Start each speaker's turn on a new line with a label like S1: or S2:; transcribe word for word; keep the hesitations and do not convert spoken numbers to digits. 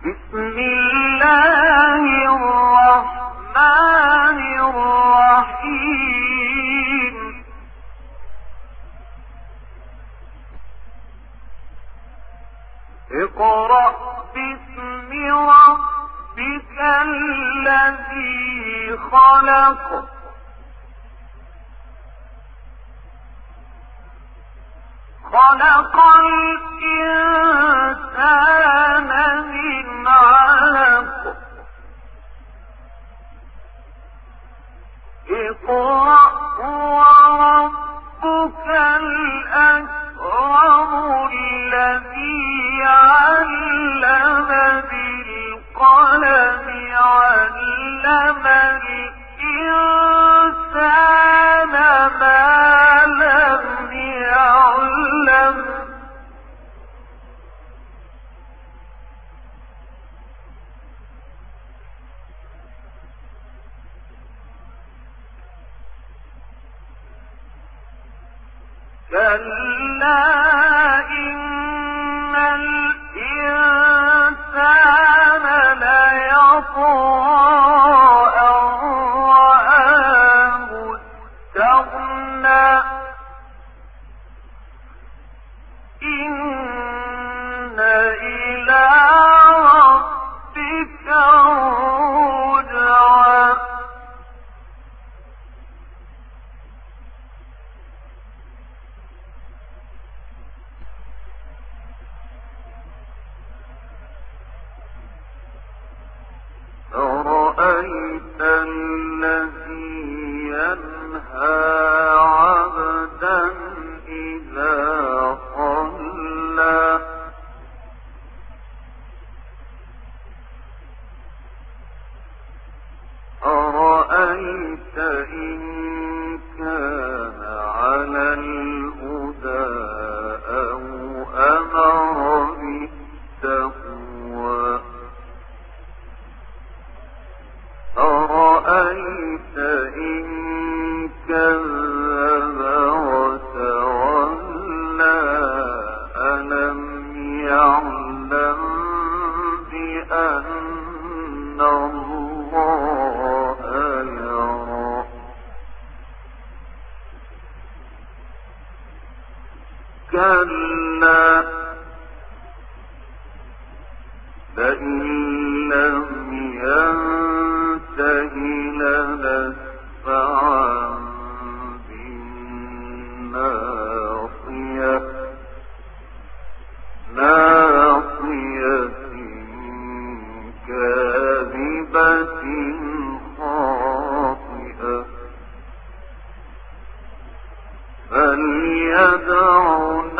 S1: بسم الله الرحمن الرحيم اقرأ باسم ربك الذي خلق خلق الإنسان من علق اقرأ وربك الأكرم الذي علم بالقلم علم الإنسان ما لم يعلم كلا إن الإنسان ليطغى أن رآه استغنى إن إلى ربك الرجعى أرأيت الذي ينهى عبدا إذا صلى أرأيت إن كان على الهدى أو أمر بالتقوى أرأيت إن كذب وتولى ألم يعلم بأن الله يرى كلا لئن لم ينته لنسفعا بالناصية ناصية كاذبة خاطئة فليدع